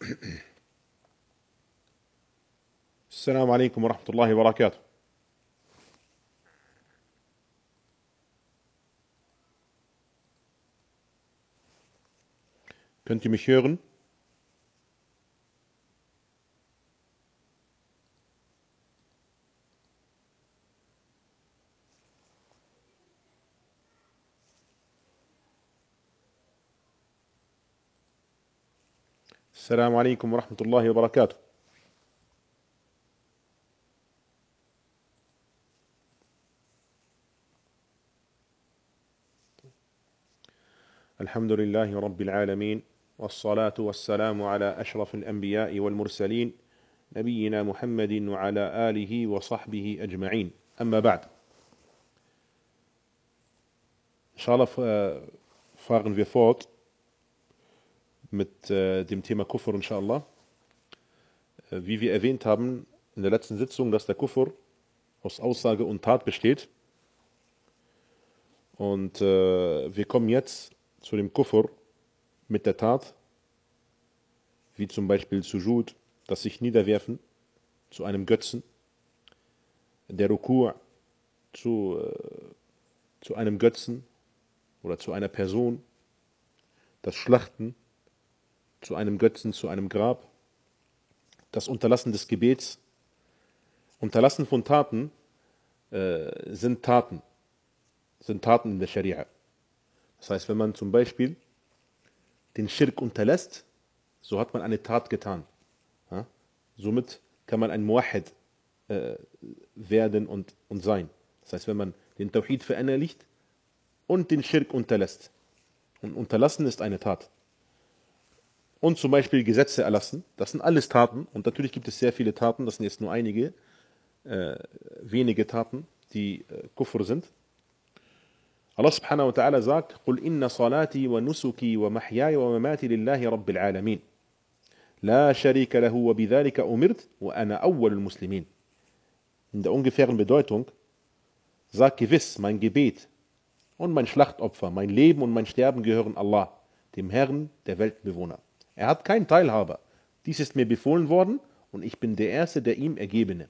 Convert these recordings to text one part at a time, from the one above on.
السلام عليكم ورحمة الله وبركاته. Könnt ihr mich hören? السلام عليكم ورحمة الله وبركاته. الحمد لله رب العالمين، والصلاة والسلام على أشرف الأنبياء والمرسلين نبينا محمد وعلى آله وصحبه أجمعين. أما بعد. Inshallah fahren wir fort mit dem Thema Kufr, inshallah. Wie wir erwähnt haben in der letzten Sitzung, dass der Kufr aus Aussage und Tat besteht. Und wir kommen jetzt zu dem Kufr mit der Tat, wie zum Beispiel Sujud, das sich niederwerfen zu einem Götzen, der Ruku' zu einem Götzen oder zu einer Person, das Schlachten zu einem Götzen, zu einem Grab, das Unterlassen des Gebets. Unterlassen von Taten sind Taten in der Scharia. Das heißt, wenn man zum Beispiel den Schirk unterlässt, so hat man eine Tat getan. Ja? Somit kann man ein Muwahhid werden und sein. Das heißt, wenn man den Tawhid verinnerlicht und den Schirk unterlässt. Und unterlassen ist eine Tat. Und zum Beispiel Gesetze erlassen, das sind alles Taten. Und natürlich gibt es sehr viele Taten, das sind jetzt nur einige, wenige Taten, die Kufr sind. Allah subhanahu wa ta'ala sagt: قُلْ إِنَّ صَلَاتِي وَنُسُكِي وَمَحْيَايَ وَمَمَاتِي لِلَّهِ رَبِّ الْعَالَمِينَ لَا شَرِيكَ لَهُ وَبِذَلِكَ أُمِرْتُ وَأَنَا أَوَّلُ الْمُسْلِمِينَ. In der ungefähren Bedeutung: Sag gewiss, mein Gebet und mein Schlachtopfer, mein Leben und mein Sterben gehören Allah, dem Herrn der Weltbewohner. Er hat keinen Teilhaber. Dies ist mir befohlen worden und ich bin der Erste der ihm Ergebenen.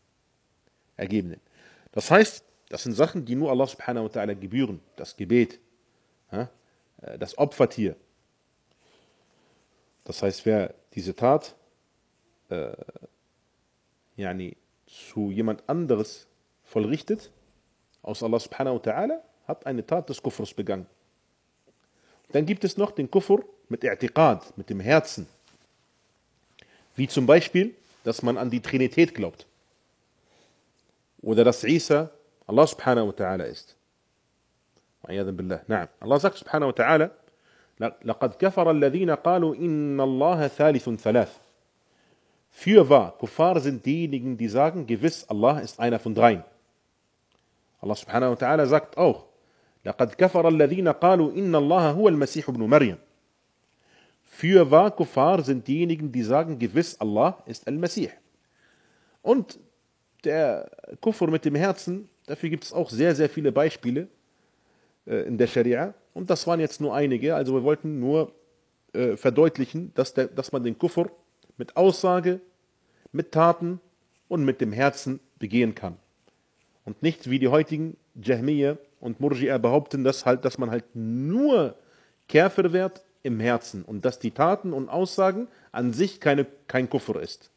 Das heißt, das sind Sachen, die nur Allah subhanahu wa ta'ala gebühren. Das Gebet, das Opfertier. Das heißt, wer diese Tat zu jemand anderes vollrichtet, aus Allah subhanahu wa ta'ala, hat eine Tat des Kufrs begangen. Dann gibt es noch den Kufr mit I'tiqad, mit dem Herzen. Wie zum Beispiel, dass man an die Trinität glaubt. Oder dass Isa Allah subhanahu wa ta'ala ist. Allah sagt subhanahu wa ta'ala: لَقَدْ كَفَرَ الَّذِينَ قَالُوا إِنَّ اللَّهَ ثَالِثٌ ثَلَاثٌ. Fürwahr, Kuffar sind diejenigen, die sagen, gewiss, Allah ist einer von dreien. Allah subhanahu wa ta'ala sagt auch: لَقَدْ كَفَرَ الَّذِينَ قَالُوا إِنَّ اللَّهَ هُوَ الْمَسِيحُ ابْنُ مَرْيَمَ. Fürwahr, Kuffar sind diejenigen, die sagen, gewiss, Allah ist Al-Masih. Und der Kufr mit dem Herzen, dafür gibt es auch sehr, sehr viele Beispiele in der Scharia. Und das waren jetzt nur einige. Also wir wollten nur verdeutlichen, dass man den Kufr mit Aussage, mit Taten und mit dem Herzen begehen kann. Und nicht wie die heutigen Jahmiyya und Murji'a behaupten, dass man halt nur Kafir wird im Herzen und dass die Taten und Aussagen an sich kein Kufr ist.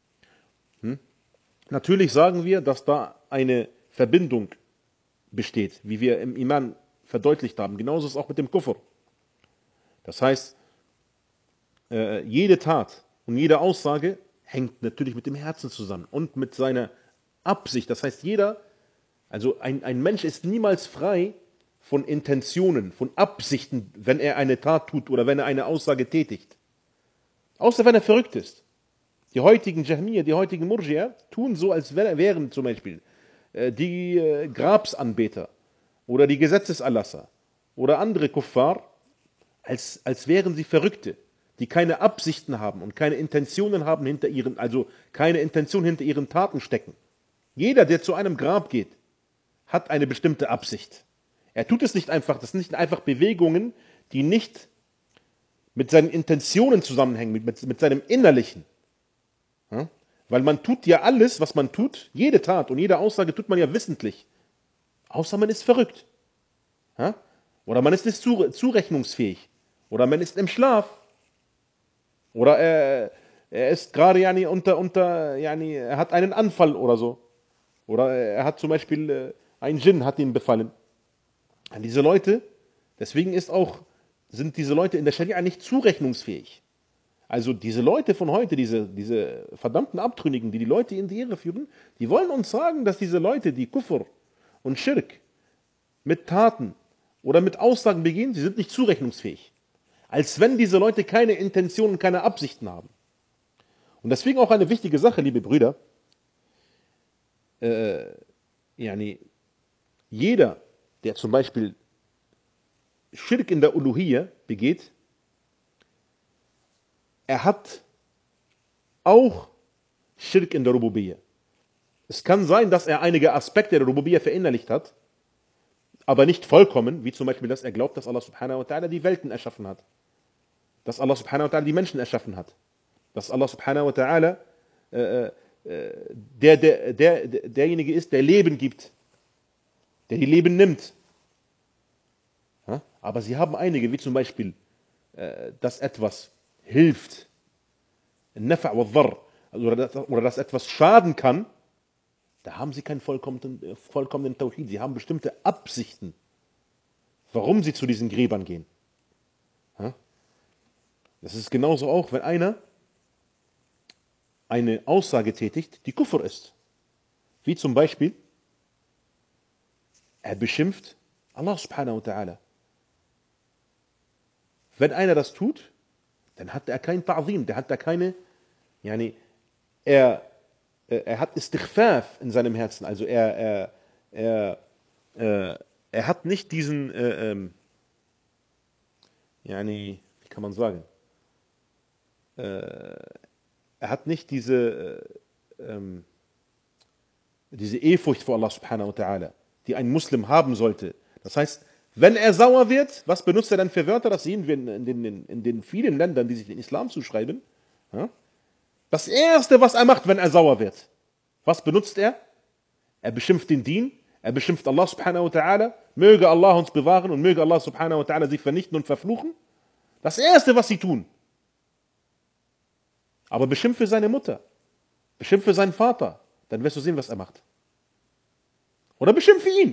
Natürlich sagen wir, dass da eine Verbindung besteht, wie wir im Iman verdeutlicht haben. Genauso ist es auch mit dem Kufr. Das heißt, jede Tat und jede Aussage hängt natürlich mit dem Herzen zusammen und mit seiner Absicht. Das heißt, ein Mensch ist niemals frei von Intentionen, von Absichten, wenn er eine Tat tut oder wenn er eine Aussage tätigt. Außer wenn er verrückt ist. Die heutigen Jahmiyya, die heutigen Murji'a tun so, als wären zum Beispiel die Grabsanbeter oder die Gesetzeserlasser oder andere Kuffar, als wären sie Verrückte, die keine Absichten haben und keine Intentionen haben keine Intention hinter ihren Taten stecken. Jeder, der zu einem Grab geht, hat eine bestimmte Absicht. Er tut es nicht einfach, das sind nicht einfach Bewegungen, die nicht mit seinen Intentionen zusammenhängen, mit seinem Innerlichen. Ja? Weil man tut ja alles, was man tut, jede Tat und jede Aussage tut man ja wissentlich. Außer man ist verrückt. Ja? Oder man ist nicht zurechnungsfähig. Oder man ist im Schlaf. Oder er ist gerade er hat einen Anfall oder so. Oder er hat zum Beispiel ein Djinn hat ihn befallen. Und diese Leute, deswegen sind diese Leute in der Scharia nicht zurechnungsfähig. Also diese Leute von heute, diese verdammten Abtrünnigen, die Leute in die Irre führen, die wollen uns sagen, dass diese Leute, die Kufr und Schirk mit Taten oder mit Aussagen begehen, sie sind nicht zurechnungsfähig. Als wenn diese Leute keine Intentionen, keine Absichten haben. Und deswegen auch eine wichtige Sache, liebe Brüder, jeder, der zum Beispiel Schirk in der Uluhiyya begeht, er hat auch Schirk in der Rububiyya. Es kann sein, dass er einige Aspekte der Rububiyya verinnerlicht hat, aber nicht vollkommen, wie zum Beispiel, dass er glaubt, dass Allah subhanahu wa ta'ala die Welten erschaffen hat. Dass Allah subhanahu wa ta'ala die Menschen erschaffen hat. Dass Allah subhanahu wa ta'ala derjenige ist, der Leben gibt. Der die Leben nimmt. Ja? Aber sie haben einige, wie zum Beispiel, dass etwas hilft. Nafa' wa dharr. Oder dass etwas schaden kann. Da haben sie keinen vollkommenen Tawhid. Sie haben bestimmte Absichten, warum sie zu diesen Gräbern gehen. Ja? Das ist genauso auch, wenn einer eine Aussage tätigt, die Kufr ist. Wie zum Beispiel, er beschimpft Allah subhanahu wa ta'ala. Wenn einer das tut, dann hat er kein Ta'zim, der hat da keine, er hat Istighfaf in seinem Herzen, also er hat nicht diesen, wie kann man sagen, er hat nicht diese Ehrfurcht vor Allah subhanahu wa ta'ala, die ein Muslim haben sollte. Das heißt, wenn er sauer wird, was benutzt er dann für Wörter? Das sehen wir in den vielen Ländern, die sich den Islam zuschreiben. Ja? Das Erste, was er macht, wenn er sauer wird, was benutzt er? Er beschimpft den Dien, er beschimpft Allah subhanahu wa ta'ala, möge Allah uns bewahren und möge Allah subhanahu wa ta'ala sie vernichten und verfluchen. Das Erste, was sie tun. Aber beschimpfe seine Mutter, beschimpfe seinen Vater, dann wirst du sehen, was er macht. Oder beschimpfe ihn.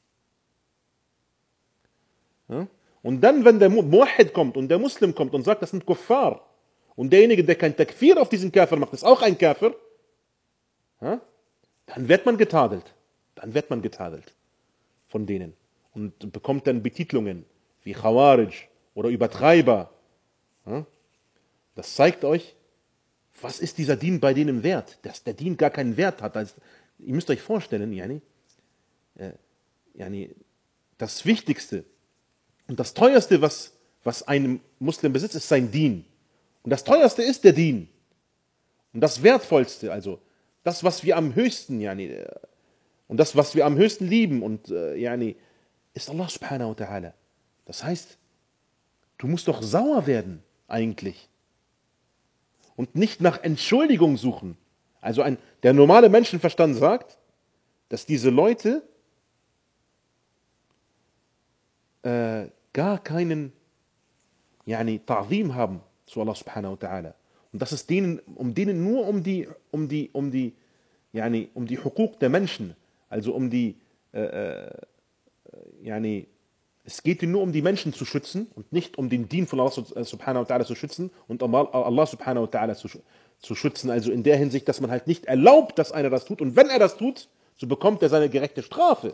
Ja? Und dann, wenn der Muwahhid kommt und der Muslim kommt und sagt, das sind Kuffar, und derjenige, der kein Takfir auf diesen Kafir macht, ist auch ein Kafir, ja? Dann wird man getadelt. Dann wird man getadelt von denen. Und bekommt dann Betitlungen wie Khawarij oder Übertreiber. Ja? Das zeigt euch, was ist dieser Dien bei denen wert? Dass der Dien gar keinen Wert hat. Also, ihr müsst euch vorstellen, das Wichtigste und das Teuerste, was ein Muslim besitzt, ist sein Dien. Und das Teuerste ist der Dien. Und das Wertvollste, also das, was wir am höchsten, und das, was wir am höchsten lieben, und ist Allah subhanahu wa ta'ala. Das heißt, du musst doch sauer werden, eigentlich. Und nicht nach Entschuldigung suchen. Also der normale Menschenverstand sagt, dass diese Leute gar keinen Ta'zim haben zu Allah subhanahu wa ta'ala. Und dass es denen nur um die Hukuk der Menschen, also es geht ihnen nur um die Menschen zu schützen und nicht um den Dien von Allah subhanahu wa ta'ala zu schützen und um Allah subhanahu wa ta'ala zu schützen. Also in der Hinsicht, dass man halt nicht erlaubt, dass einer das tut. Und wenn er das tut, so bekommt er seine gerechte Strafe.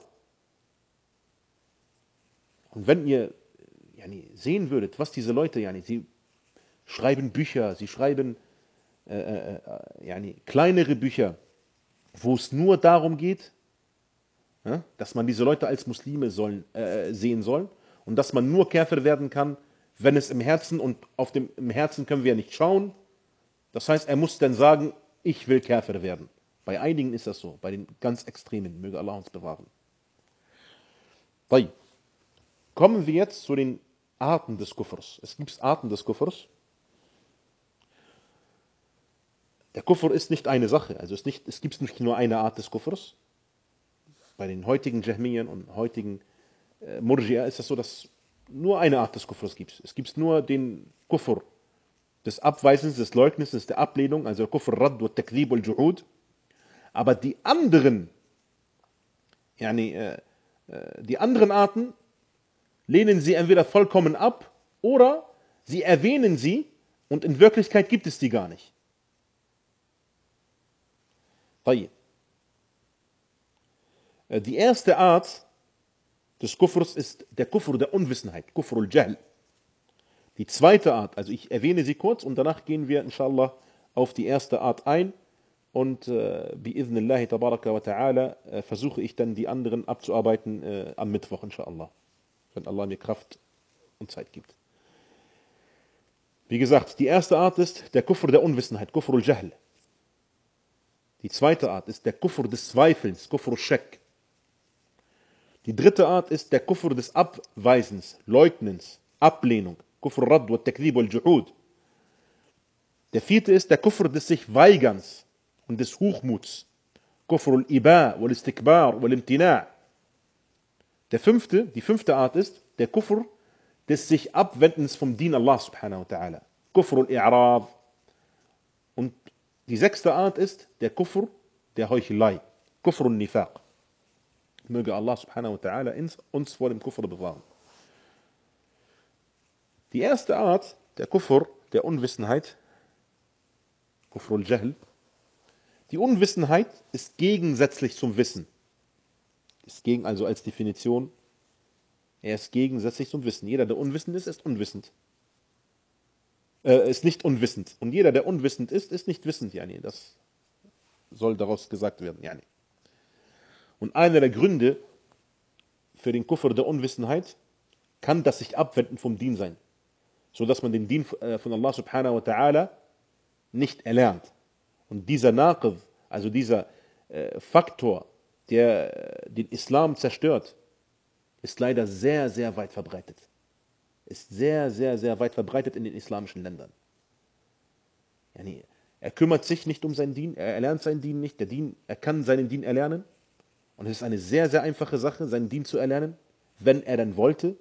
Und wenn ihr sehen würdet, was diese Leute, sie schreiben Bücher, sie schreiben kleinere Bücher, wo es nur darum geht, dass man diese Leute als Muslime sehen soll und dass man nur Kafir werden kann, wenn es im Herzen, und im Herzen können wir ja nicht schauen. Das heißt, er muss dann sagen, ich will Kafir werden. Bei einigen ist das so, bei den ganz Extremen, möge Allah uns bewahren. Kommen wir jetzt zu den Arten des Kufrs. Es gibt Arten des Kufrs. Der Kufr ist nicht eine Sache, also es gibt nicht nur eine Art des Kufrs. Bei den heutigen Jahmiyyern und heutigen Murji'a ist es so, dass nur eine Art des Kufrs gibt. Es gibt nur den Kufr des Abweisens, des Leugnisses, der Ablehnung, also Kufr Radd wa Takdhib wal Juhud. Aber die anderen, die anderen Arten lehnen sie entweder vollkommen ab oder sie erwähnen sie und in Wirklichkeit gibt es die gar nicht. Die erste Art des Kufrs ist der Kufr der Unwissenheit, Kufr al-Jahl. Die zweite Art, also ich erwähne sie kurz und danach gehen wir inshallah auf die erste Art ein und bi'idhnillahi tabaraka wa ta'ala versuche ich dann die anderen abzuarbeiten am Mittwoch inshallah, wenn Allah mir Kraft und Zeit gibt. Wie gesagt, die erste Art ist der Kufr der Unwissenheit, Kufr al-Jahl. Die zweite Art ist der Kufr des Zweifels, Kufr al-Shak. Die dritte Art ist der Kufr des Abweisens, Leugnens, Ablehnung, Kufr Radd wa Takdhib wal Juhud. Der vierte ist der Kufr des sich Weigerns und des Hochmuts, Kufr al-Iba wal Istikbar wal Imtina'. Die fünfte Art ist der Kufr des sich Abwendens vom Dien Allah subhanahu wa ta'ala, Kufr al-I'rad. Und die sechste Art ist der Kufr der Heuchelei, Kufr al-Nifaq. Möge Allah subhanahu wa ta'ala uns vor dem Kufr bewahren. Die erste Art, der Kufr der Unwissenheit, Kufr al-Jahl. Die Unwissenheit ist gegensätzlich zum Wissen. Also als Definition, er ist gegensätzlich zum Wissen. Jeder, der unwissend ist unwissend. Ist nicht unwissend. Und jeder, der unwissend ist nicht wissend. Das soll daraus gesagt werden. Und einer der Gründe für den Kufr der Unwissenheit kann das sich abwenden vom Dien sein, so dass man den Dien von Allah subhanahu wa ta'ala nicht erlernt. Und dieser Naqid, also dieser Faktor, der den Islam zerstört, ist leider sehr, sehr weit verbreitet. Ist sehr, sehr, sehr weit verbreitet in den islamischen Ländern. Er kümmert sich nicht um seinen Dien, er erlernt seinen Dien nicht, er kann seinen Dien erlernen. Und es ist eine sehr, sehr einfache Sache, seinen Dien zu erlernen, wenn er dann wollte.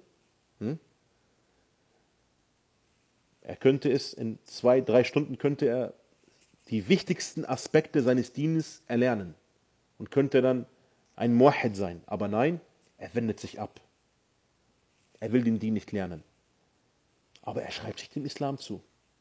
Er könnte es in 2-3 Stunden könnte er die wichtigsten Aspekte seines Dienes erlernen und könnte dann ein Muwahhid sein. Aber nein, er wendet sich ab. Er will den Dien nicht lernen. Aber er schreibt sich dem Islam zu.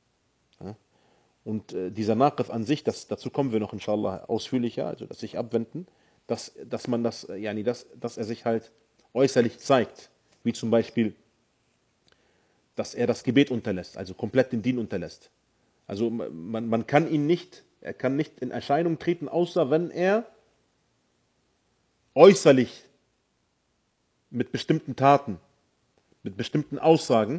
Und dieser Naqif an sich, dazu kommen wir noch inshallah ausführlicher, also das sich abwenden, dass er sich halt äußerlich zeigt, wie zum Beispiel, dass er das Gebet unterlässt, also komplett den Dien unterlässt. Also man kann er kann nicht in Erscheinung treten, außer wenn er äußerlich mit bestimmten Taten, mit bestimmten Aussagen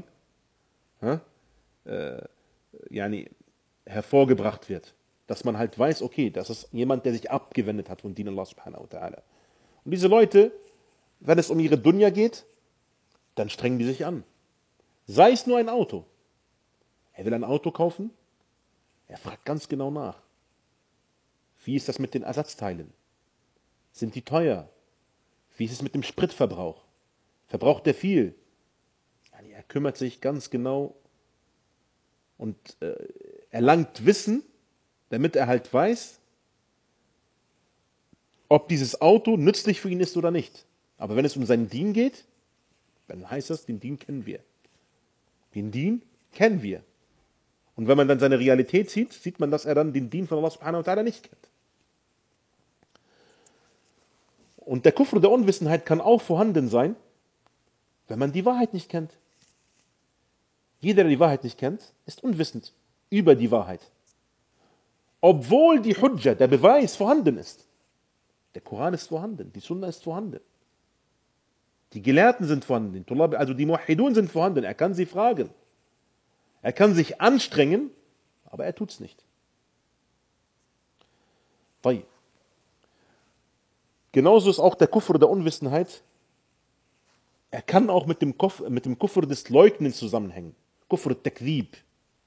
hervorgebracht wird. Dass man halt weiß, okay, das ist jemand, der sich abgewendet hat von Dien Allah subhanahu wa ta'ala. Und diese Leute, wenn es um ihre Dunya geht, dann strengen die sich an. Sei es nur ein Auto. Er will ein Auto kaufen, er fragt ganz genau nach. Wie ist das mit den Ersatzteilen? Sind die teuer? Wie ist es mit dem Spritverbrauch? Verbraucht der viel? Er kümmert sich ganz genau und erlangt Wissen, damit er halt weiß, ob dieses Auto nützlich für ihn ist oder nicht. Aber wenn es um seinen Dien geht, dann heißt das, den Dien kennen wir. Den Dien kennen wir. Und wenn man dann seine Realität sieht, sieht man, dass er dann den Dien von Allah subhanahu wa ta'ala nicht kennt. Und der Kufr der Unwissenheit kann auch vorhanden sein, wenn man die Wahrheit nicht kennt. Jeder, der die Wahrheit nicht kennt, ist unwissend über die Wahrheit. Obwohl die Hujja, der Beweis, vorhanden ist. Der Koran ist vorhanden, die Sunna ist vorhanden. Die Gelehrten sind vorhanden, also die Muwahhidun sind vorhanden, er kann sie fragen. Er kann sich anstrengen, aber er tut es nicht. Genauso ist auch der Kufr der Unwissenheit er kann auch mit dem Kufr des Leugnens zusammenhängen. Kufr al-Takdhib.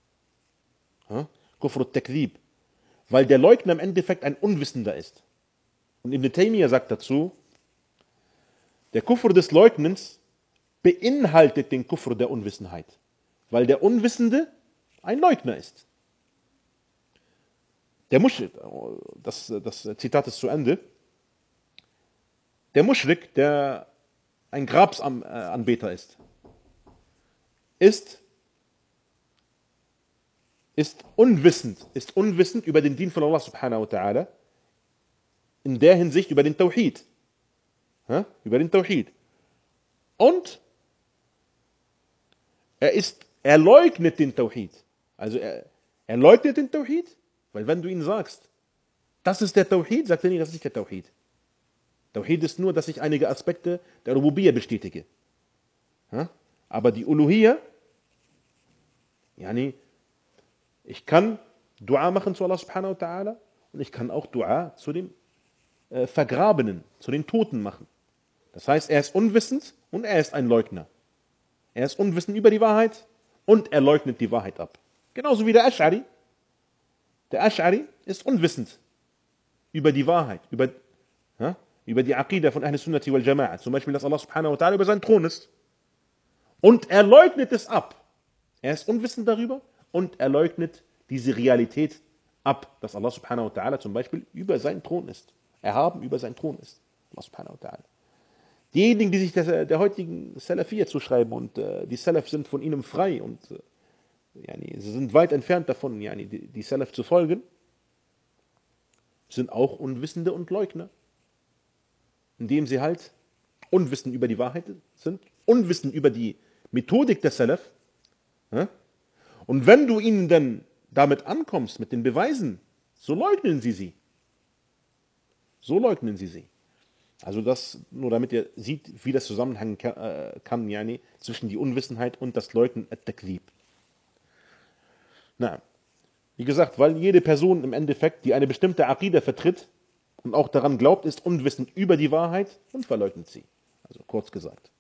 Kufr al-Takdhib. Weil der Leugner im Endeffekt ein Unwissender ist. Und Ibn Taymiyyah sagt dazu, der Kufr des Leugnens beinhaltet den Kufr der Unwissenheit. Weil der Unwissende ein Leugner ist. Der Muschrik, das Zitat ist zu Ende, der Muschrik, der ein Grabsanbeter ist unwissend über den Dien von Allah subhanahu wa ta'ala, in der Hinsicht über den Tawhid. Über den Tawhid. Und er leugnet den Tawhid. Also er leugnet den Tawhid, weil wenn du ihm sagst, das ist der Tawhid, sagt er nicht, das ist nicht der Tawhid. Tawhid ist nur, dass ich einige Aspekte der Rububiyya bestätige. Aber die Uluhiyya, yani, ich kann Dua machen zu Allah subhanahu wa ta'ala und ich kann auch Dua zu dem Vergrabenen, zu den Toten machen. Das heißt, er ist unwissend und er ist ein Leugner. Er ist unwissend über die Wahrheit und er leugnet die Wahrheit ab. Genauso wie der Ash'ari. Der Ash'ari ist unwissend über die Wahrheit, über die Aqidah von Ahl Sunnati wal Jama'a. Zum Beispiel, dass Allah subhanahu wa ta'ala über seinen Thron ist. Und er leugnet es ab. Er ist unwissend darüber und er leugnet diese Realität ab, dass Allah subhanahu wa ta'ala zum Beispiel über seinen Thron ist. Erhaben über seinen Thron ist. Allah subhanahu wa ta'ala. Diejenigen, die sich der heutigen Salafiyya zuschreiben und die Salaf sind von ihnen frei und sie sind weit entfernt davon, die Salaf zu folgen, sind auch Unwissende und Leugner. Indem sie halt unwissend über die Wahrheit sind, unwissend über die Methodik der Salaf. Und wenn du ihnen dann damit ankommst, mit den Beweisen, so leugnen sie sie. So leugnen sie sie. Also das, nur damit ihr seht, wie das zusammenhängen kann, zwischen die Unwissenheit und das Leugnen at-Takdhib. Na, wie gesagt, weil jede Person im Endeffekt, die eine bestimmte Aqidah vertritt und auch daran glaubt, ist unwissend über die Wahrheit und verleugnet sie. Also kurz gesagt.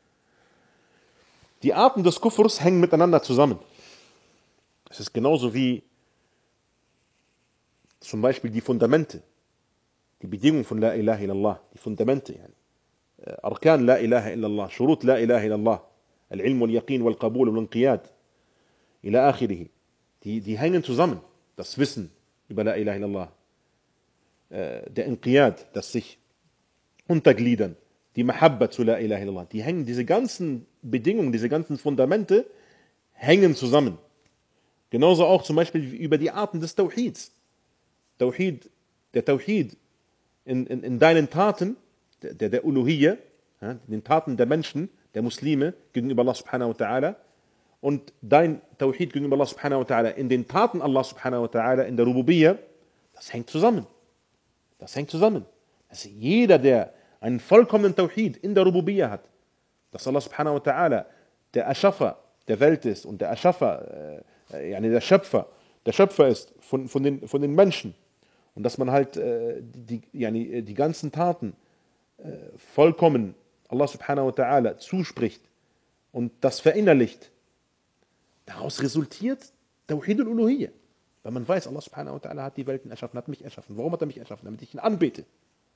Die Arten des Kufrs hängen miteinander zusammen. Es ist genauso wie zum Beispiel die Fundamente. Die Bedingung von La ilaha illallah, die Fundamente. Arkan La ilaha illallah, Shurut La ilaha illallah, Al-Ilm wal-Yaqin wal-Qabul wal-Inqiyad, ila akhirih. Die hängen zusammen. Das Wissen über La ilaha illallah, der Inqiyad, das sich untergliedern, die Mahabba zu La ilaha illallah, die hängen, diese ganzen Bedingungen, diese ganzen Fundamente hängen zusammen. Genauso auch zum Beispiel über die Arten des Tawhids. Der Tawhid in deinen Taten, der Uluhiyya, den Taten der Menschen, der Muslime gegenüber Allah subhanahu wa ta'ala und dein Tawhid gegenüber Allah subhanahu wa ta'ala in den Taten Allah subhanahu wa ta'ala in der Rububiyya, das hängt zusammen. Das hängt zusammen. Also jeder, der einen vollkommenen Tawhid in der Rububiyya hat, dass Allah subhanahu wa ta'ala der Erschaffer der Welt ist und der Erschaffer, der Schöpfer ist von den Menschen und dass man halt die ganzen Taten vollkommen Allah subhanahu wa ta'ala zuspricht und das verinnerlicht, daraus resultiert Tawhid al-Uluhiyya. Weil man weiß, Allah subhanahu wa ta'ala hat die Welten erschaffen, hat mich erschaffen. Warum hat er mich erschaffen? Damit ich ihn anbete.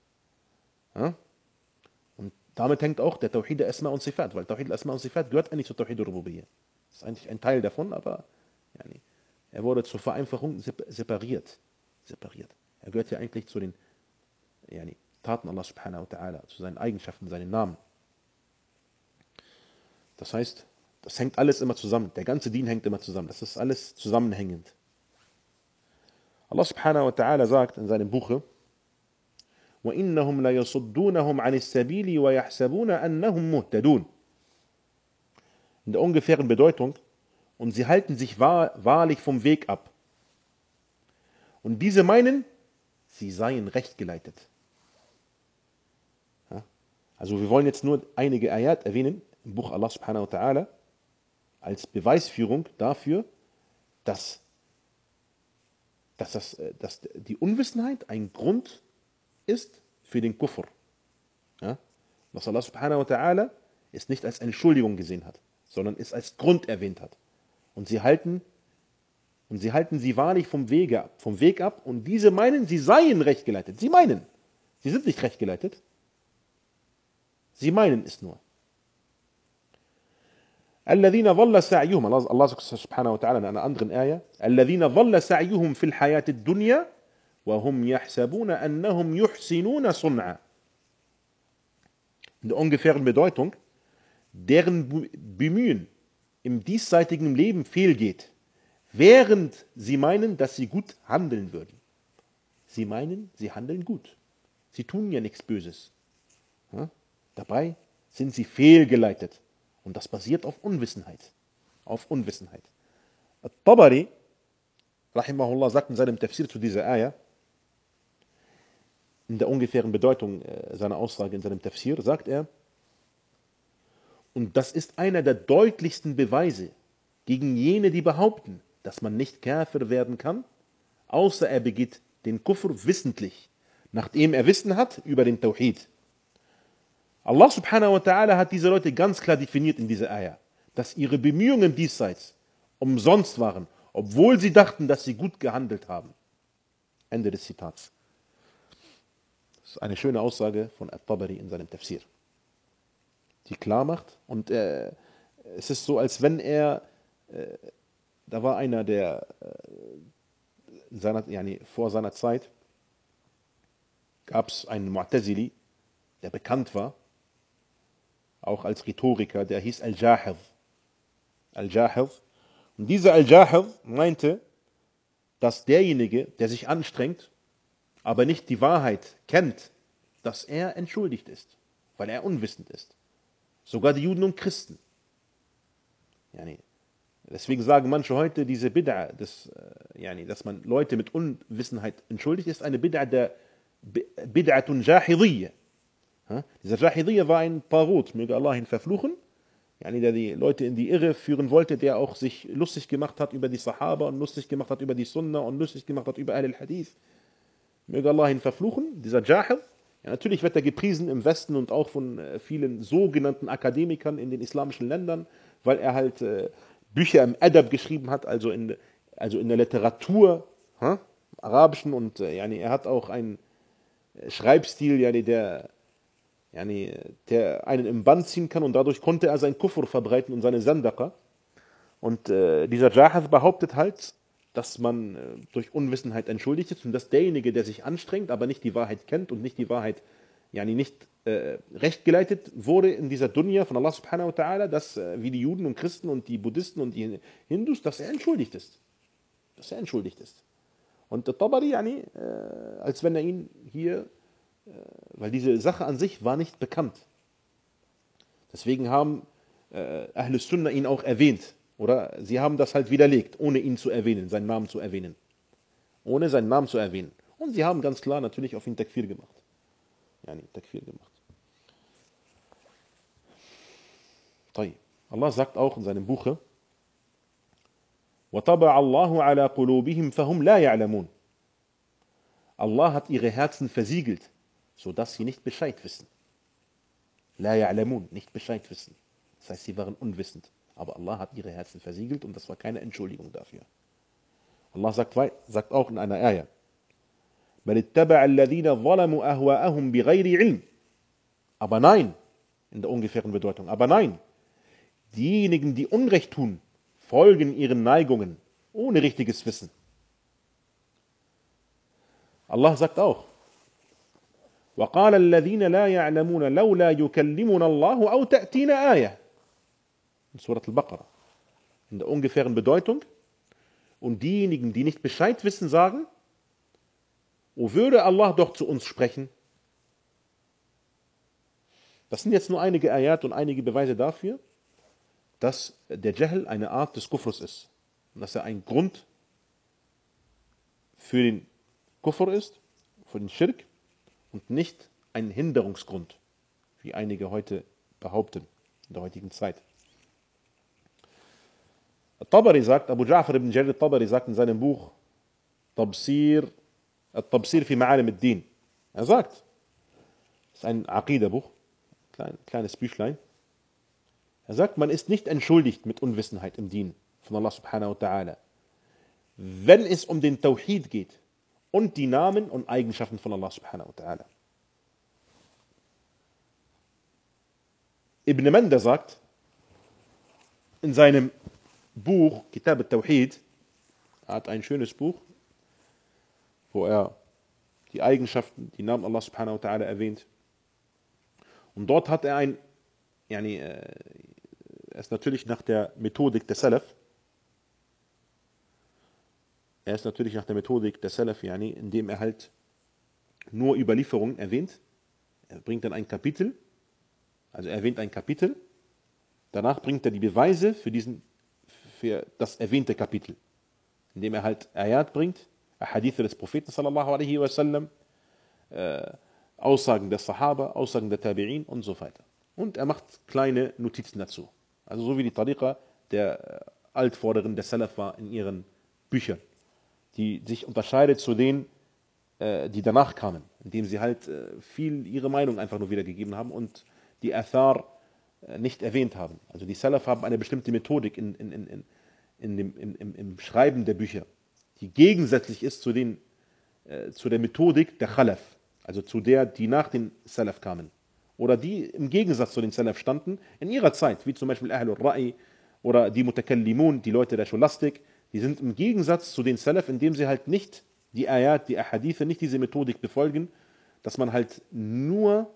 Und damit hängt auch der Tawhid der Asma und Sifat, weil Tawhid der Asma und Sifat gehört eigentlich zu Tawhid al-Rububiyya. Das ist eigentlich ein Teil davon, aber er wurde zur Vereinfachung separiert. Er gehört ja eigentlich zu den Taten Allah subhanahu wa ta'ala, zu seinen Eigenschaften, seinen Namen. Das heißt, das hängt alles immer zusammen. Der ganze Dien hängt immer zusammen. Das ist alles zusammenhängend. Allah subhanahu wa ta'ala sagt in seinem Buche, وَإِنَّهُمْ لَيَصُدُّونَهُمْ عَنِ السَّبِيلِ وَيَحْسَبُونَ أَنَّهُمْ مُهْتَدُونَ. In der ungefähren Bedeutung, und sie halten sich wahrlich vom Weg ab. Und diese meinen, sie seien rechtgeleitet. Also wir wollen jetzt nur einige Ayat erwähnen im Buch Allah subhanahu wa ta'ala als Beweisführung dafür, dass die Unwissenheit ein Grund ist für den Kufr. Dass Allah subhanahu wa ta'ala es nicht als Entschuldigung gesehen hat, sondern es als Grund erwähnt hat. Und sie halten sie wahrlich vom Weg ab, und diese meinen, sie seien rechtgeleitet. Sie meinen, sie sind nicht rechtgeleitet. Sie meinen es nur. الذين ضل سعيهم, Allah subhanahu wa ta'ala in einer anderen Ayah, الذين ضل سعيهم في الحياة الدنيا وهم يحسبون أنهم يحسنون صنعا. In der ungefähren Bedeutung, deren Bemühen im diesseitigen Leben fehlgeht, während sie meinen, dass sie gut handeln würden. Sie meinen, sie handeln gut. Sie tun ja nichts Böses. Ja? Dabei sind sie fehlgeleitet. Und das basiert auf Unwissenheit. Auf Unwissenheit. At-Tabari, rahimahullah, sagt in seinem Tafsir zu dieser Ayah, in der ungefähren Bedeutung seiner Aussage in seinem Tafsir, sagt er, und das ist einer der deutlichsten Beweise gegen jene, die behaupten, dass man nicht Kafir werden kann, außer er begeht den Kufr wissentlich, nachdem er Wissen hat über den Tawhid. Allah subhanahu wa ta'ala hat diese Leute ganz klar definiert in dieser Ayah, dass ihre Bemühungen diesseits umsonst waren, obwohl sie dachten, dass sie gut gehandelt haben. Ende des Zitats. Das ist eine schöne Aussage von At-Tabari in seinem Tafsir, die klar macht. Und es ist so, als wenn da war einer, der vor seiner Zeit gab es einen Mu'tazili, der bekannt war, auch als Rhetoriker, der hieß Al-Jahidh. Al-Jahidh. Und dieser Al-Jahidh meinte, dass derjenige, der sich anstrengt, aber nicht die Wahrheit kennt, dass er entschuldigt ist, weil er unwissend ist. Sogar die Juden und Christen. Deswegen sagen manche heute, diese Bid'a, dass man Leute mit Unwissenheit entschuldigt, ist eine Bid'a der Bid'atun Jahidiyya. Dieser Jahidiyya war ein Tarut, möge Allah ihn verfluchen, der die Leute in die Irre führen wollte, der auch sich lustig gemacht hat über die Sahaba und lustig gemacht hat über die Sunna und lustig gemacht hat über Al-Hadith. Möge Allah ihn verfluchen, dieser Jahid. Ja, natürlich wird er gepriesen im Westen und auch von vielen sogenannten Akademikern in den islamischen Ländern, weil er halt Bücher im Adab geschrieben hat, also in der Literatur, arabischen, und er hat auch einen Schreibstil, der einen im Bann ziehen kann, und dadurch konnte er sein Kufr verbreiten und seine Sandaqa. Und dieser Jahid behauptet halt, dass man durch Unwissenheit entschuldigt ist und dass derjenige, der sich anstrengt, aber nicht die Wahrheit kennt und nicht die Wahrheit, nicht recht geleitet wurde in dieser Dunya von Allah subhanahu wa ta'ala, dass wie die Juden und Christen und die Buddhisten und die Hindus, dass er entschuldigt ist. Dass er entschuldigt ist. Und der Tabari, als wenn er ihn hier, weil diese Sache an sich war nicht bekannt. Deswegen haben Ahlus Sunnah ihn auch erwähnt. Oder sie haben das halt widerlegt, ohne ihn zu erwähnen, seinen Namen zu erwähnen. Ohne seinen Namen zu erwähnen. Und sie haben ganz klar natürlich auf ihn Takfir gemacht. Takfir gemacht. Allah sagt auch in seinem Buche, وَطَبَعَ اللَّهُ عَلَى قُلُوبِهِمْ فَهُمْ لَا يَعْلَمُونَ. Allah hat ihre Herzen versiegelt, sodass sie nicht Bescheid wissen. La ya'lamun, nicht Bescheid wissen. Das heißt, sie waren unwissend. Aber Allah hat ihre Herzen versiegelt und das war keine Entschuldigung dafür. Allah sagt auch in einer Ayah, بَلِ اتَّبَعَ الَّذِينَ ظَلَمُوا أَهْوَاءَهُمْ بِغَيْرِ عِلْمٍ. Aber nein, in der ungefähren Bedeutung, aber nein, diejenigen, die Unrecht tun, folgen ihren Neigungen, ohne richtiges Wissen. Allah sagt auch, وَقَالَ الَّذِينَ لَا يَعْلَمُونَ لَوْلَا يُكَلِّمُنَ اللَّهُ أَوْ تَأْتِينَ آيَةٌ. In Surat al-Baqarah. In der ungefähren Bedeutung. Und diejenigen, die nicht Bescheid wissen, sagen, o würde Allah doch zu uns sprechen. Das sind jetzt nur einige Ayat und einige Beweise dafür, dass der Jahl eine Art des Kufrs ist. Und dass er ein Grund für den Kufr ist, für den Schirk, und nicht ein Hinderungsgrund, wie einige heute behaupten, in der heutigen Zeit. Tabari sagt, Abu Ja'far ibn Jarir Tabari sagt in seinem Buch Tabsir fi Ma'alim ad-Din. Er sagt, das ist ein Aqidah-Buch, kleines Büchlein, Er sagt, man ist nicht entschuldigt mit Unwissenheit im Dien von Allah subhanahu wa ta'ala, wenn es um den Tawhid geht und die Namen und Eigenschaften von Allah subhanahu wa ta'ala. Ibn Manda sagt in seinem Buch Kitab al-Tawhid, er hat ein schönes Buch, wo er die Eigenschaften, die Namen Allah subhanahu wa ta'ala erwähnt. Und dort hat er er ist natürlich nach der Methodik der Salaf, indem er halt nur Überlieferungen erwähnt. Er bringt dann ein Kapitel, also er erwähnt ein Kapitel, danach bringt er die Beweise für das erwähnte Kapitel, indem er halt Ayat bringt, Hadithe des Propheten sallallahu alaihi wasallam, Aussagen der Sahaba, Aussagen der Tabi'in und so weiter. Und er macht kleine Notizen dazu. Also so wie die Tariqa der Altvorderen, der Salaf war in ihren Büchern, die sich unterscheidet zu denen, die danach kamen, indem sie halt viel ihre Meinung einfach nur wiedergegeben haben und die Athar nicht erwähnt haben. Also die Salaf haben eine bestimmte Methodik im Schreiben der Bücher, die gegensätzlich ist zu der Methodik der Khalaf, also zu der, die nach den Salaf kamen. Oder die im Gegensatz zu den Salaf standen in ihrer Zeit, wie zum Beispiel Ahlul Ra'i oder die Mutakallimun, die Leute der Scholastik, die sind im Gegensatz zu den Salaf, indem sie halt nicht die Ayat, die Ahadithe, nicht diese Methodik befolgen, dass man halt nur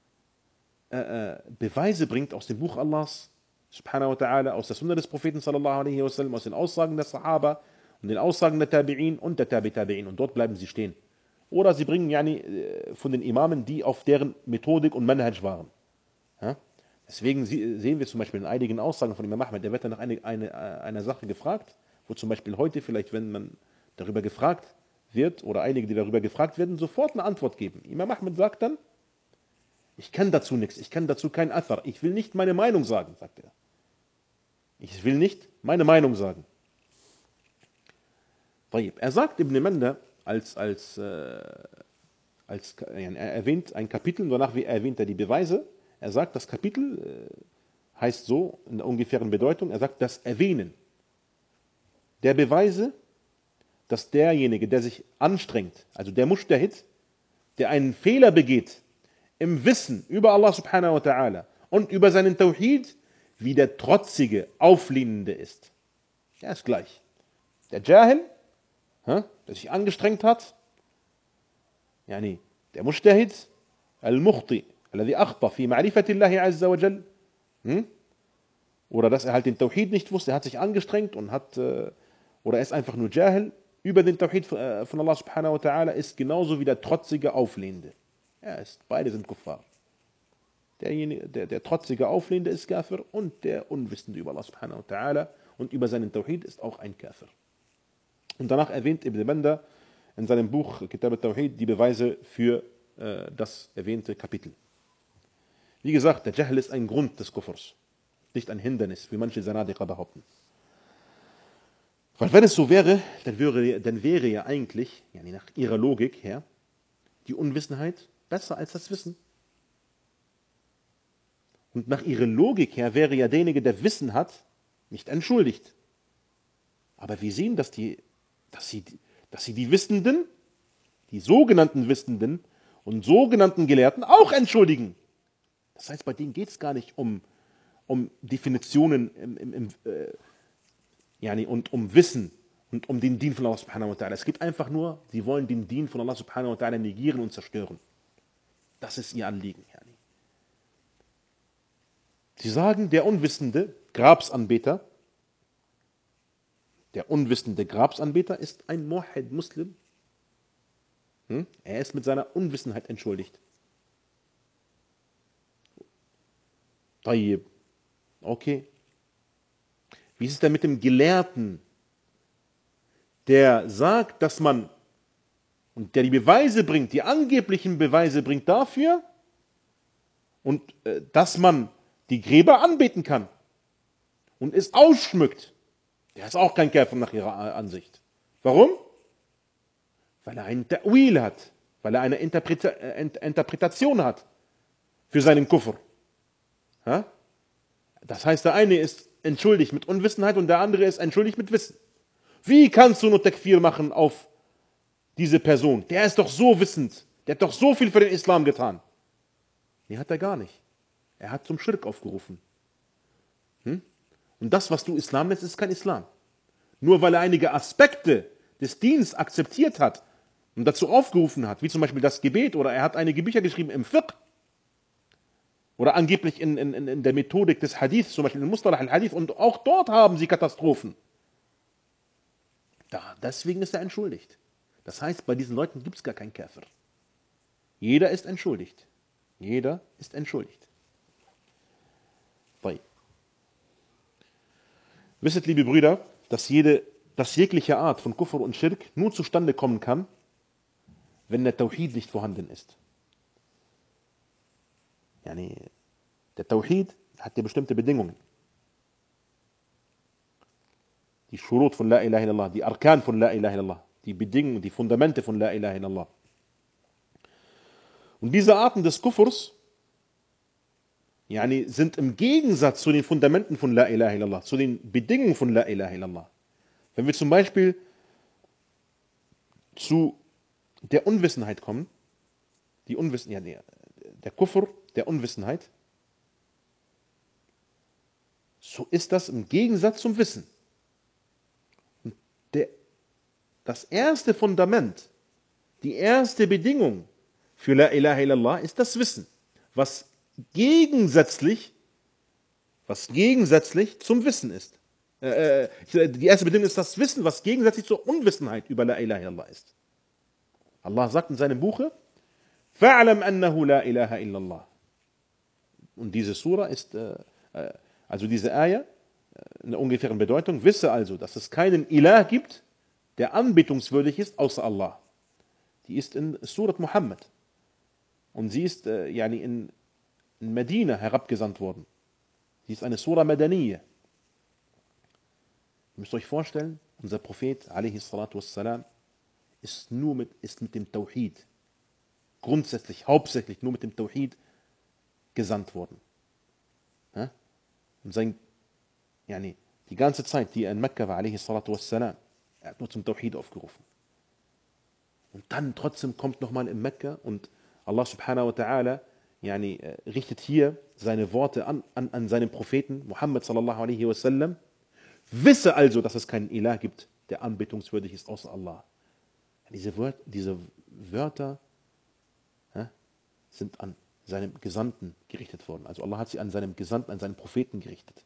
Beweise bringt aus dem Buch Allahs, subhanahu wa ta'ala, aus der Sunna des Propheten sallallahu alaihi wasallam, aus den Aussagen der Sahaba und den Aussagen der Tabi'in und der Tabi'in und dort bleiben sie stehen. Oder sie bringen von den Imamen, die auf deren Methodik und Manhaj waren. Ja? Deswegen sehen wir zum Beispiel in einigen Aussagen von Imam Ahmed, der wird dann nach einer Sache gefragt, wo zum Beispiel heute vielleicht, wenn man darüber gefragt wird oder einige, die darüber gefragt werden, sofort eine Antwort geben. Imam Ahmed sagt dann, ich kann dazu nichts, ich kann dazu kein Athar, ich will nicht meine Meinung sagen, sagt er. Ich will nicht meine Meinung sagen. Er sagt Ibn Manda, er erwähnt ein Kapitel, danach erwähnt er die Beweise. Er sagt, das Kapitel heißt so, in der ungefähren Bedeutung, er sagt, das Erwähnen der Beweise, dass derjenige, der sich anstrengt, also der Mujtahid, der einen Fehler begeht, im Wissen über Allah subhanahu wa ta'ala und über seinen Tawhid, wie der trotzige, auflehnende ist. Er ist gleich. Der Jahil, der sich angestrengt hat, der Mujtahid, Al-Mukhti, alladhi akhta fi ma'rifatillahi azza wa jal, oder dass er halt den Tawhid nicht wusste, er hat sich angestrengt und oder er ist einfach nur Jahil über den Tawhid von Allah subhanahu wa ta'ala, ist genauso wie der trotzige, auflehnende. Beide sind Kuffar. Der trotzige, auflehnende ist Kafir und der Unwissende über Allah subhanahu wa ta'ala und über seinen Tawhid ist auch ein Kafir. Und danach erwähnt Ibn Manda in seinem Buch Kitab al-Tawhid die Beweise für das erwähnte Kapitel. Wie gesagt, der Jahl ist ein Grund des Kuffers, nicht ein Hindernis, wie manche Zanadiqa behaupten. Weil wenn es so wäre, dann wäre ja eigentlich, nach ihrer Logik her, die Unwissenheit besser als das Wissen. Und nach ihrer Logik her wäre ja derjenige, der Wissen hat, nicht entschuldigt. Aber wir sehen, dass sie die Wissenden, die sogenannten Wissenden und sogenannten Gelehrten auch entschuldigen. Das heißt, bei denen geht es gar nicht um Definitionen und um Wissen und um den Dien von Allah subhanahu wa ta'ala. Es geht einfach nur, sie wollen den Dien von Allah subhanahu wa ta'ala negieren und zerstören. Das ist ihr Anliegen. Sie sagen, der unwissende Grabsanbeter ist ein Muwahhid Muslim. Er ist mit seiner Unwissenheit entschuldigt. Tayyib. Okay. Wie ist es denn mit dem Gelehrten, der sagt, dass man, und der die Beweise bringt, die angeblichen Beweise bringt dafür, und dass man die Gräber anbeten kann und es ausschmückt, der ist auch kein Kafir nach ihrer Ansicht. Warum? Weil er einen Ta'wil hat, weil er eine Interpretation hat für seinen Kufr. Das heißt, der eine ist entschuldigt mit Unwissenheit und der andere ist entschuldigt mit Wissen. Wie kannst du nur Takfir machen auf diese Person? Der ist doch so wissend. Der hat doch so viel für den Islam getan. Nee, hat er gar nicht. Er hat zum Schirk aufgerufen. Und das, was du Islam nennst, ist kein Islam. Nur weil er einige Aspekte des Dienstes akzeptiert hat und dazu aufgerufen hat, wie zum Beispiel das Gebet, oder er hat einige Bücher geschrieben im Fiqh, oder angeblich in der Methodik des Hadiths, zum Beispiel in Mustalah al-Hadith, und auch dort haben sie Katastrophen. Deswegen ist er entschuldigt. Das heißt, bei diesen Leuten gibt es gar keinen Kafir. Jeder ist entschuldigt. Jeder ist entschuldigt. Wisset, liebe Brüder, dass jegliche Art von Kufr und Schirk nur zustande kommen kann, wenn der Tawhid nicht vorhanden ist. Der Tawhid hat ja bestimmte Bedingungen. Die Schurut von La ilaha illallah, die Arkan von La ilaha illallah, die Bedingungen, die Fundamente von La ilaha illallah. Und diese Arten des Kufrs sind im Gegensatz zu den Fundamenten von La ilaha illallah, zu den Bedingungen von La ilaha illallah. Wenn wir zum Beispiel zu der Unwissenheit kommen, der Kufr der Unwissenheit, so ist das im Gegensatz zum Wissen. Und das erste Fundament, die erste Bedingung für La ilaha illallah ist das Wissen, was gegensätzlich zum Wissen ist. Die erste Bedingung ist das Wissen, was gegensätzlich zur Unwissenheit über La ilaha illallah ist. Allah sagt in seinem Buche, فَعْلَمْ أَنَّهُ لَا إِلَهَ إِلَّا اللَّهِ. Und diese Sura ist, also diese Ayah, in der ungefähren Bedeutung, wisse also, dass es keinen Ilah gibt, der anbetungswürdig ist, außer Allah. Die ist in Surat Muhammad. Und sie ist in Medina herabgesandt worden. Sie ist eine Sura Madaniyya. Ihr müsst euch vorstellen, unser Prophet, alaihi salatu wassalam, ist mit dem Tawhid, grundsätzlich, hauptsächlich nur mit dem Tawhid gesandt worden. Ja? Und die ganze Zeit, die er in Mekka war, alaihi salatu wassalam, er hat nur zum Tawhid aufgerufen. Und dann trotzdem kommt nochmal in Mekka und Allah subhanahu wa ta'ala richtet hier seine Worte an seinen Propheten Muhammad sallallahu alaihi wasallam. Wisse also, dass es keinen Ilah gibt, der anbetungswürdig ist, außer Allah. Diese Wörter sind an seinem Gesandten gerichtet worden. Also Allah hat sie an seinem Gesandten, an seinen Propheten gerichtet.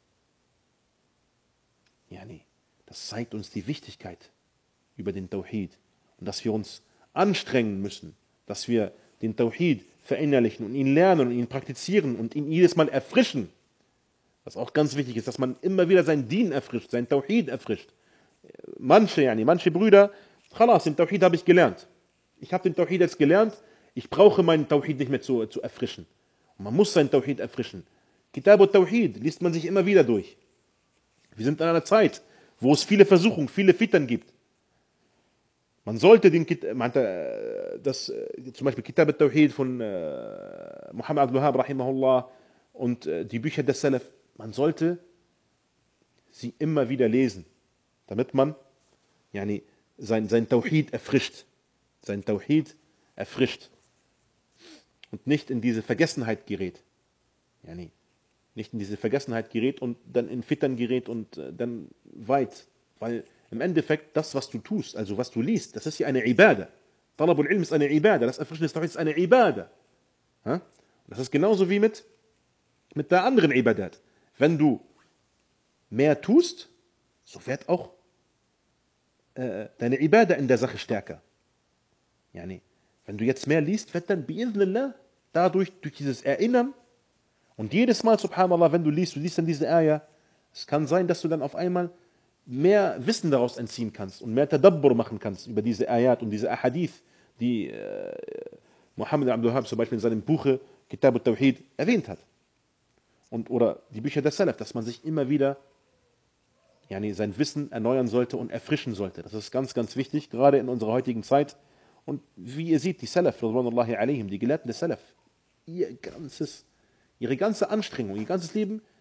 Das zeigt uns die Wichtigkeit über den Tawhid und dass wir uns anstrengen müssen, dass wir den Tawhid verinnerlichen und ihn lernen und ihn praktizieren und ihn jedes Mal erfrischen. Was auch ganz wichtig ist, dass man immer wieder sein Dien erfrischt, sein Tawhid erfrischt. Manche Brüder, khalas, den Tawhid habe ich gelernt. Ich habe den Tawhid jetzt gelernt, ich brauche meinen Tawhid nicht mehr zu erfrischen. Und man muss seinen Tawhid erfrischen. Kitab al-Tawhid liest man sich immer wieder durch. Wir sind in einer Zeit, wo es viele Versuchungen, viele Fitern gibt. Man sollte zum Beispiel Kitab al-Tawhid von Muhammad Abdul Wahhab rahimahullah und die Bücher des Salaf, man sollte sie immer wieder lesen, damit man sein Tawhid erfrischt. Sein Tawhid erfrischt. Und nicht in diese Vergessenheit gerät. Nicht in diese Vergessenheit gerät und dann in Fitern gerät und dann weit. Weil im Endeffekt das, was du tust, also was du liest, das ist ja eine Ibadah. Talabul Ilm ist eine Ibadah, das Erfrischen des Tawhid ist eine Ibadah. Das ist genauso wie mit der anderen Ibadat. Wenn du mehr tust, so wird auch deine Ibadah in der Sache stärker. Wenn du jetzt mehr liest, wird dann bi'idhnillah durch dieses Erinnern und jedes Mal, subhanallah, wenn du liest dann diese Ayah, es kann sein, dass du dann auf einmal mehr Wissen daraus entziehen kannst und mehr Tadabbur machen kannst über diese Ayat und diese Ahadith, die Muhammad Abdul Wahhab zum Beispiel in seinem Buche Kitab al-Tawhid erwähnt hat. Oder die Bücher der Salaf, dass man sich immer wieder sein Wissen erneuern sollte und erfrischen sollte. Das ist ganz, ganz wichtig, gerade in unserer heutigen Zeit. Und wie ihr seht, die Salaf, die Gelehrten des Salaf, ihre ganze Anstrengung, ihr ganzes Leben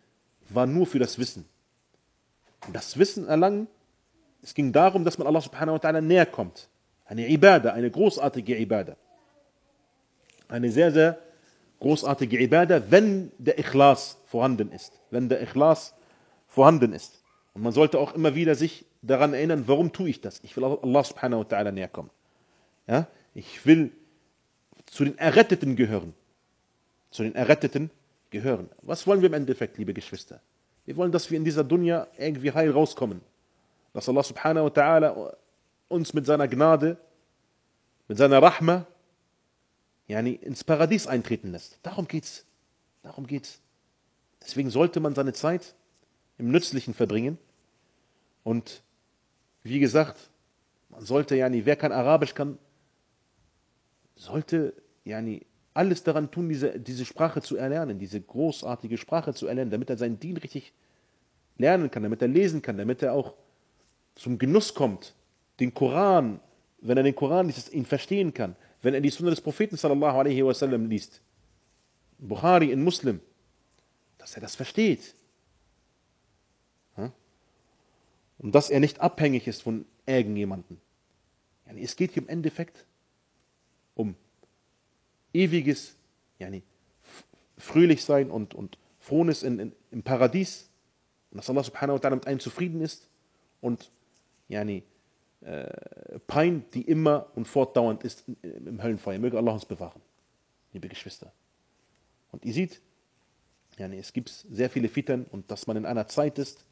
war nur für das Wissen. Und das Wissen erlangen, es ging darum, dass man Allah subhanahu wa ta'ala näher kommt. Eine Ibadah, eine großartige Ibadah. Eine sehr, sehr großartige Ibadah, wenn der Ikhlas vorhanden ist. Wenn der Ikhlas vorhanden ist. Und man sollte auch immer wieder sich daran erinnern, warum tue ich das? Ich will Allah subhanahu wa ta'ala näher kommen. Ja? Ich will zu den Erretteten gehören. Zu den Erretteten gehören. Was wollen wir im Endeffekt, liebe Geschwister? Wir wollen, dass wir in dieser Dunya irgendwie heil rauskommen. Dass Allah subhanahu wa ta'ala uns mit seiner Gnade, mit seiner Rahma, ins Paradies eintreten lässt. Darum geht's. Darum geht's. Deswegen sollte man seine Zeit im Nützlichen verbringen. Und wie gesagt, man sollte, wer kein Arabisch kann, sollte, alles daran tun, diese Sprache zu erlernen, diese großartige Sprache zu erlernen, damit er seinen Dien richtig lernen kann, damit er lesen kann, damit er auch zum Genuss kommt, den Koran, wenn er den Koran liest, ihn verstehen kann, wenn er die Sunna des Propheten sallallahu alaihi wasallam liest, Bukhari in Muslim, dass er das versteht. Und dass er nicht abhängig ist von irgendjemandem. Es geht hier im Endeffekt um ewiges, fröhlich sein und frohes im Paradies. Und dass Allah subhanahu wa ta'ala mit einem zufrieden ist. Und Pein, die immer und fortdauernd ist im Höllenfeuer. Möge Allah uns bewahren, liebe Geschwister. Und ihr seht, es gibt sehr viele Fitern und dass man in einer Zeit ist,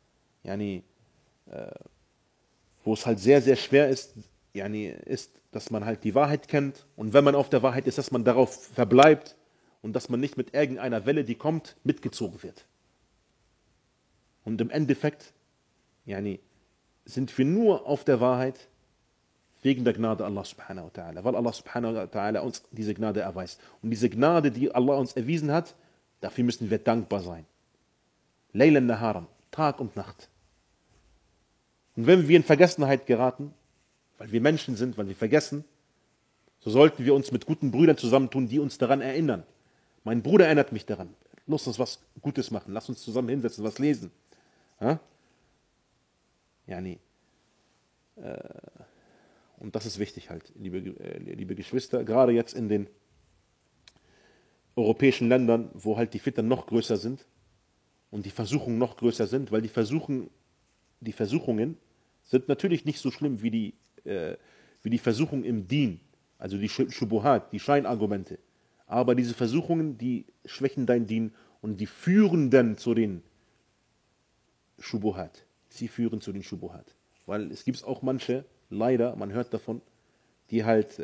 wo es halt sehr, sehr schwer ist, dass man halt die Wahrheit kennt und wenn man auf der Wahrheit ist, dass man darauf verbleibt und dass man nicht mit irgendeiner Welle, die kommt, mitgezogen wird. Und im Endeffekt, sind wir nur auf der Wahrheit wegen der Gnade Allah subhanahu wa ta'ala, weil Allah subhanahu wa ta'ala uns diese Gnade erweist. Und diese Gnade, die Allah uns erwiesen hat, dafür müssen wir dankbar sein. Laylan naharan, Tag und Nacht. Und wenn wir in Vergessenheit geraten, weil wir Menschen sind, weil wir vergessen, so sollten wir uns mit guten Brüdern zusammentun, die uns daran erinnern. Mein Bruder erinnert mich daran. Lass uns was Gutes machen. Lass uns zusammen hinsetzen, was lesen. Ja? Und das ist wichtig halt, liebe Geschwister. Gerade jetzt in den europäischen Ländern, wo halt die Fitnen noch größer sind und die Versuchungen noch größer sind, weil die Versuchungen sind natürlich nicht so schlimm wie die Versuchung im Dien, also die Shubuhat, die Scheinargumente. Aber diese Versuchungen, die schwächen dein Dien und die führen dann zu den Shubuhat. Sie führen zu den Shubuhat. Weil es gibt auch manche, leider, man hört davon, die halt,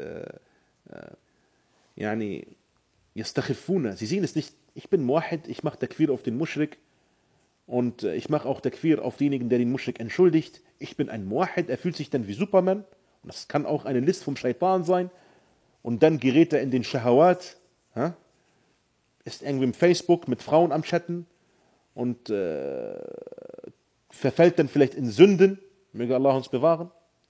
yastakhifuna, sie sehen es nicht, ich bin Muahid, ich mache Takfir auf den Mushrik und ich mache auch Takfir auf denjenigen, der den Mushrik entschuldigt. Ich bin ein Muahid, er fühlt sich dann wie Superman und das kann auch eine List vom Shaitan sein und dann gerät er in den Shahawat, ist irgendwie im Facebook mit Frauen am Chatten und verfällt dann vielleicht in Sünden, möge Allah uns bewahren.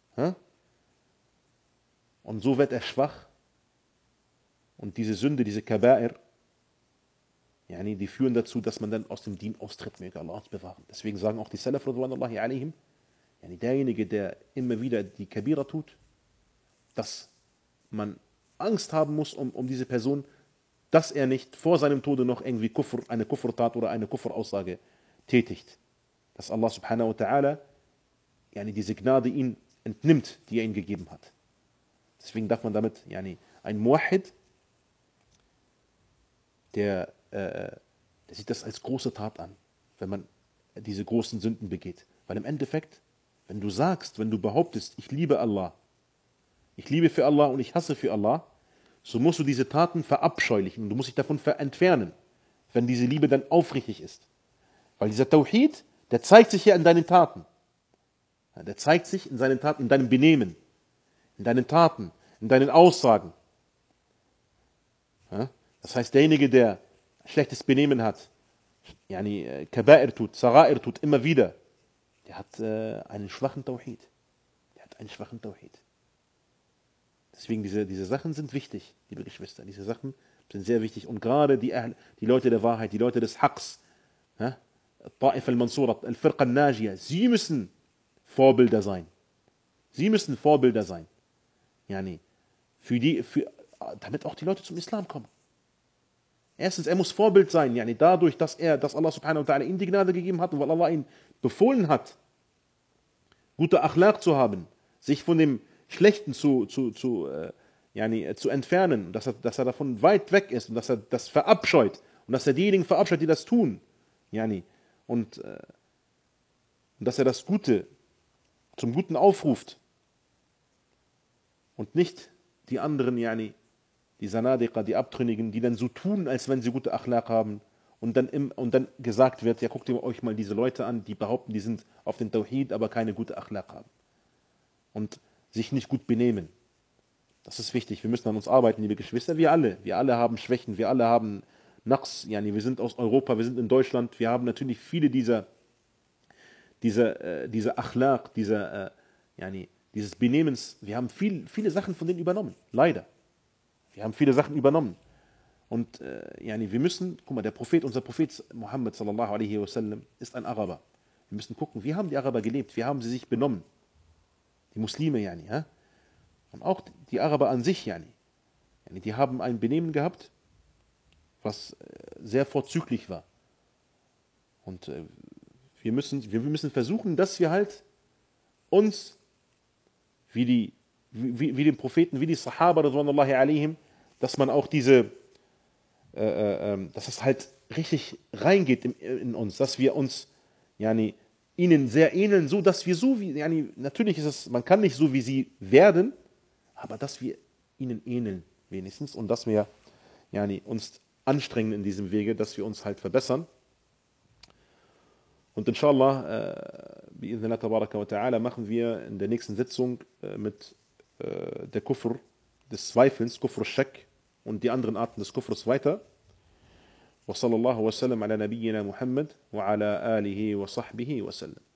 Und so wird er schwach. Und diese Sünde, diese Kaba'ir, die führen dazu, dass man dann aus dem Dien austritt, möge Allah uns bewahren. Deswegen sagen auch die Salaf, radwanullahi alaihim, derjenige, der immer wieder die Kabira tut, dass man Angst haben muss um diese Person, dass er nicht vor seinem Tode noch irgendwie eine Kufr-Tat oder eine Kufr-Aussage tätigt. Dass Allah subhanahu wa ta'ala diese Gnade ihn entnimmt, die er ihm gegeben hat. Deswegen darf man damit, ein Muahid, der sieht das als große Tat an, wenn man diese großen Sünden begeht. Weil im Endeffekt, wenn du behauptest, ich liebe Allah, ich liebe für Allah und ich hasse für Allah, so musst du diese Taten verabscheulichen. Du musst dich davon entfernen, wenn diese Liebe dann aufrichtig ist. Weil dieser Tawhid, der zeigt sich ja in deinen Taten. Der zeigt sich in seinen Taten, in deinem Benehmen, in deinen Taten, in deinen Aussagen. Das heißt, derjenige, der schlechtes Benehmen hat, Kaba'ir tut, Sara'ir tut, immer wieder, der hat einen schwachen Tawhid. Deswegen, diese Sachen sind wichtig, liebe Geschwister. Diese Sachen sind sehr wichtig. Und gerade die Leute der Wahrheit, die Leute des Haqs, Ta'if al-Mansura, Al-Firqa al-Najiyah, sie müssen Vorbilder sein. Sie müssen Vorbilder sein. Yani, damit auch die Leute zum Islam kommen. Erstens, er muss Vorbild sein, yani dadurch, dass Allah subhanahu wa ta'ala ihm die Gnade gegeben hat und weil Allah ihn befohlen hat, gute Akhlaq zu haben, sich von dem Schlechten zu entfernen, dass er davon weit weg ist und dass er das verabscheut und dass er diejenigen verabscheut, die das tun, yani, und dass er das Gute zum Guten aufruft und nicht die anderen, yani, die Sanadiqa, die Abtrünnigen, die dann so tun, als wenn sie gute Akhlaq haben und dann gesagt wird, ja, guckt ihr euch mal diese Leute an, die behaupten, die sind auf den Tawhid, aber keine gute Akhlaq haben und sich nicht gut benehmen. Das ist wichtig, wir müssen an uns arbeiten, liebe Geschwister, wir alle haben Schwächen, wir alle haben Naqs, yani, wir sind aus Europa, wir sind in Deutschland, wir haben natürlich viele dieser Akhlaq, yani, dieses Benehmens, wir haben viele Sachen von denen übernommen, leider. Wir haben viele Sachen übernommen. Und yani, wir müssen, guck mal, unser Prophet Muhammad sallallahu alaihi wasallam ist ein Araber. Wir müssen gucken, wie haben die Araber gelebt, wie haben sie sich benommen? Die Muslime, yani, ja? Und auch die Araber an sich, yani, die haben ein Benehmen gehabt, was sehr vorzüglich war. Und wir müssen versuchen, dass wir halt uns wie den Propheten, wie die Sahaba, radwanullahi alaihim, dass man auch dass es halt richtig reingeht in uns, dass wir uns, yani, ihnen sehr ähneln, so dass wir yani, natürlich ist es, man kann nicht so wie sie werden, aber dass wir ihnen ähneln wenigstens und dass wir, yani, uns anstrengen in diesem Wege, dass wir uns halt verbessern. Und inshallah, bi'idhnillah tabaraka wa ta'ala, machen wir in der nächsten Sitzung mit der Kufr des Zweifels, Kufr al-Shak und die anderen Arten des Kufrs weiter. Wa sallallahu wa sallam ala nabiyyina Muhammad wa ala alihi wa sahbihi wa sallam.